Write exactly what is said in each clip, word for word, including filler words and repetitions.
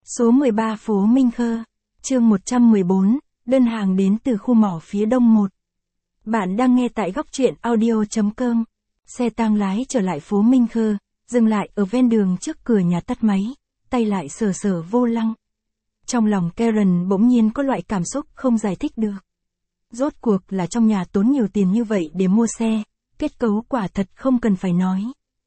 Số mười ba phố Minh Khơ, chương một trăm mười bốn, đơn hàng đến từ khu mỏ phía đông một. Bạn đang nghe tại góc truyện audio chấm com. Xe tang lái trở lại phố Minh Khơ, dừng lại ở ven đường trước cửa nhà tắt máy, tay lại sờ sờ vô lăng. Trong lòng Karen bỗng nhiên có loại cảm xúc không giải thích được. Rốt cuộc là trong nhà tốn nhiều tiền như vậy để mua xe, kết cấu quả thật không cần phải nói.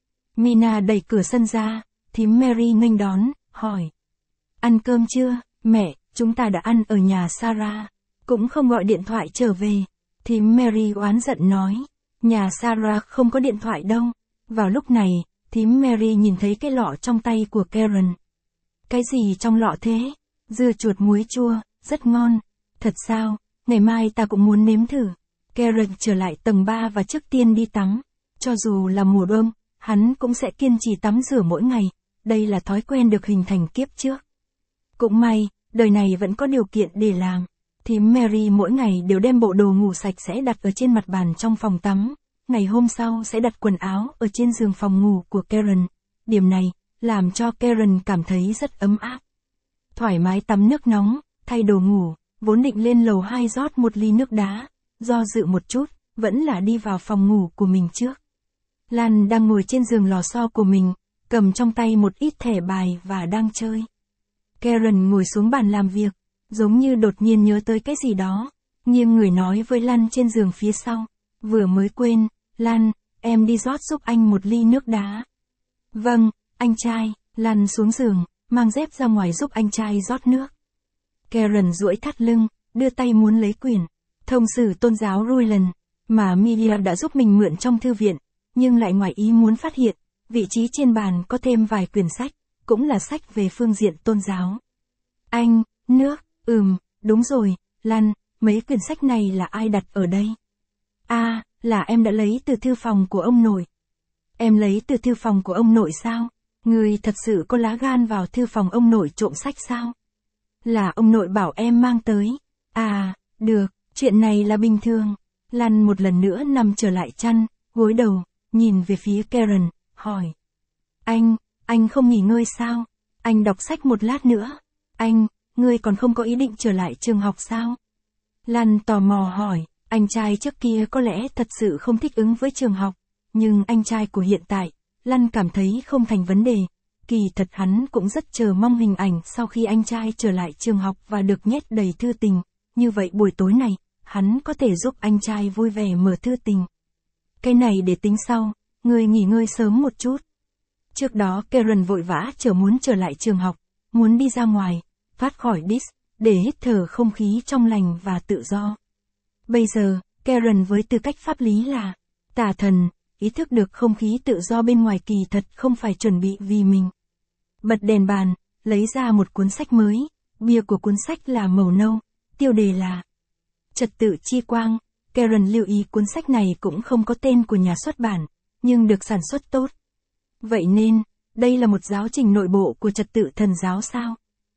Mina đẩy cửa sân ra, thím Mary nghênh đón, hỏi. Ăn cơm chưa, mẹ, chúng ta đã ăn ở nhà Sarah, cũng không gọi điện thoại trở về. Thím Mary oán giận nói, nhà Sarah không có điện thoại đâu. Vào lúc này, thím Mary nhìn thấy cái lọ trong tay của Karen. Cái gì trong lọ thế? Dưa chuột muối chua, rất ngon. Thật sao, ngày mai ta cũng muốn nếm thử. Karen trở lại tầng ba và trước tiên đi tắm. Cho dù là mùa đông, hắn cũng sẽ kiên trì tắm rửa mỗi ngày. Đây là thói quen được hình thành kiếp trước. Cũng may, đời này vẫn có điều kiện để làm. Thím Mary mỗi ngày đều đem bộ đồ ngủ sạch sẽ đặt ở trên mặt bàn trong phòng tắm. Ngày hôm sau sẽ đặt quần áo ở trên giường phòng ngủ của Karen. Điểm này, làm cho Karen cảm thấy rất ấm áp. Thoải mái tắm nước nóng, thay đồ ngủ, vốn định lên lầu hai rót một ly nước đá. Do dự một chút, vẫn là đi vào phòng ngủ của mình trước. Lan đang ngồi trên giường lò xo của mình, cầm trong tay một ít thẻ bài và đang chơi. Karen ngồi xuống bàn làm việc, giống như đột nhiên nhớ tới cái gì đó, nghiêng người nói với Lan trên giường phía sau. Vừa mới quên, Lan, em đi rót giúp anh một ly nước đá. Vâng, anh trai. Lan xuống giường, mang dép ra ngoài giúp anh trai rót nước. Karen duỗi thắt lưng, đưa tay muốn lấy quyển thông sử tôn giáo Ruland, mà Media đã giúp mình mượn trong thư viện, nhưng lại ngoài ý muốn phát hiện, vị trí trên bàn có thêm vài quyển sách, cũng là sách về phương diện tôn giáo. Anh, nước, ừm, đúng rồi, Lan, mấy quyển sách này là ai đặt ở đây? À, là em đã lấy từ thư phòng của ông nội. Em lấy từ thư phòng của ông nội sao? Người thật sự có lá gan vào thư phòng ông nội trộm sách sao? Là ông nội bảo em mang tới. À, được, chuyện này là bình thường. Lan một lần nữa nằm trở lại chăn, gối đầu, nhìn về phía Karen, hỏi. Anh, anh không nghỉ ngơi sao? Anh đọc sách một lát nữa. Anh, ngươi còn không có ý định trở lại trường học sao? Lan tò mò hỏi, anh trai trước kia có lẽ thật sự không thích ứng với trường học, nhưng anh trai của hiện tại, Lan cảm thấy không thành vấn đề. Kỳ thật hắn cũng rất chờ mong hình ảnh sau khi anh trai trở lại trường học và được nhét đầy thư tình, như vậy buổi tối này, hắn có thể giúp anh trai vui vẻ mở thư tình. Cái này để tính sau, ngươi nghỉ ngơi sớm một chút. Trước đó Karen vội vã chờ muốn trở lại trường học, muốn đi ra ngoài, thoát khỏi Dis, để hít thở không khí trong lành và tự do. Bây giờ, Karen với tư cách pháp lý là tà thần, ý thức được không khí tự do bên ngoài kỳ thật không phải chuẩn bị vì mình. Bật đèn bàn, lấy ra một cuốn sách mới, bìa của cuốn sách là màu nâu, tiêu đề là Trật tự chi quang. Karen lưu ý cuốn sách này cũng không có tên của nhà xuất bản, nhưng được sản xuất tốt. Vậy nên, đây là một giáo trình nội bộ của trật tự thần giáo sao?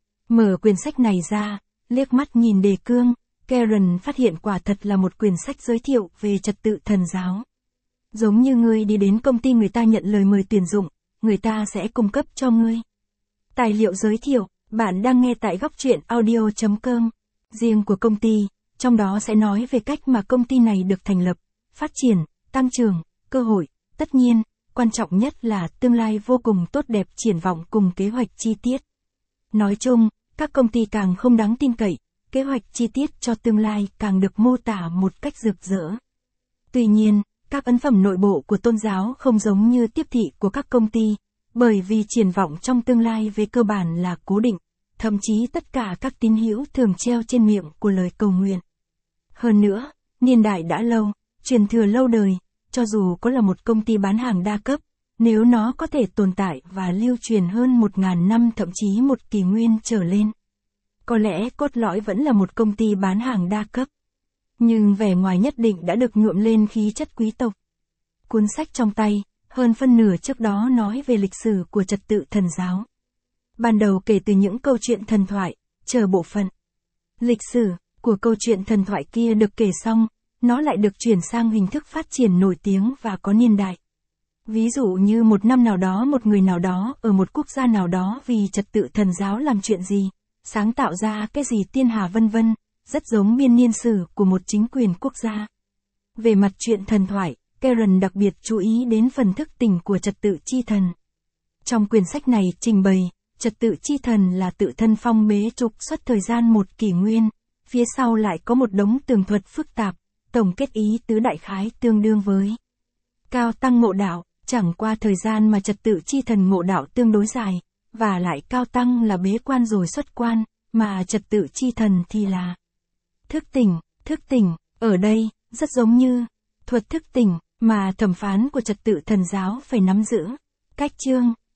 Mở quyển sách này ra, liếc mắt nhìn đề cương, Karen phát hiện quả thật là một quyển sách giới thiệu về trật tự thần giáo. Giống như ngươi đi đến công ty người ta nhận lời mời tuyển dụng, người ta sẽ cung cấp cho ngươi tài liệu giới thiệu. Bạn đang nghe tại góc truyện audio chấm com. Riêng của công ty, trong đó sẽ nói về cách mà công ty này được thành lập, phát triển, tăng trưởng, cơ hội, tất nhiên, quan trọng nhất là tương lai vô cùng tốt đẹp, triển vọng cùng kế hoạch chi tiết. Nói chung, các công ty càng không đáng tin cậy, kế hoạch chi tiết cho tương lai càng được mô tả một cách rực rỡ. Tuy nhiên, các ấn phẩm nội bộ của tôn giáo không giống như tiếp thị của các công ty, bởi vì triển vọng trong tương lai về cơ bản là cố định, thậm chí tất cả các tín hữu thường treo trên miệng của lời cầu nguyện. Hơn nữa, niên đại đã lâu, truyền thừa lâu đời, cho dù có là một công ty bán hàng đa cấp, nếu nó có thể tồn tại và lưu truyền hơn một ngàn năm thậm chí một kỷ nguyên trở lên, có lẽ cốt lõi vẫn là một công ty bán hàng đa cấp. Nhưng vẻ ngoài nhất định đã được nhuộm lên khí chất quý tộc. Cuốn sách trong tay, hơn phân nửa trước đó nói về lịch sử của trật tự thần giáo. Ban đầu kể từ những câu chuyện thần thoại, chờ bộ phận lịch sử của câu chuyện thần thoại kia được kể xong, nó lại được chuyển sang hình thức phát triển nổi tiếng và có niên đại. Ví dụ như một năm nào đó một người nào đó ở một quốc gia nào đó vì trật tự thần giáo làm chuyện gì, sáng tạo ra cái gì tiên hà vân vân, rất giống biên niên sử của một chính quyền quốc gia. Về mặt chuyện thần thoại, Karen đặc biệt chú ý đến phần thức tỉnh của trật tự chi thần. Trong quyển sách này trình bày, trật tự chi thần là tự thân phong bế trục xuất thời gian một kỷ nguyên, phía sau lại có một đống tường thuật phức tạp, tổng kết ý tứ đại khái tương đương với cao tăng ngộ đạo, chẳng qua thời gian mà trật tự chi thần ngộ đạo tương đối dài, và lại cao tăng là bế quan rồi xuất quan, mà trật tự chi thần thì là thức tỉnh, thức tỉnh, ở đây, rất giống như thuật thức tỉnh, mà thẩm phán của trật tự thần giáo phải nắm giữ. Cách chương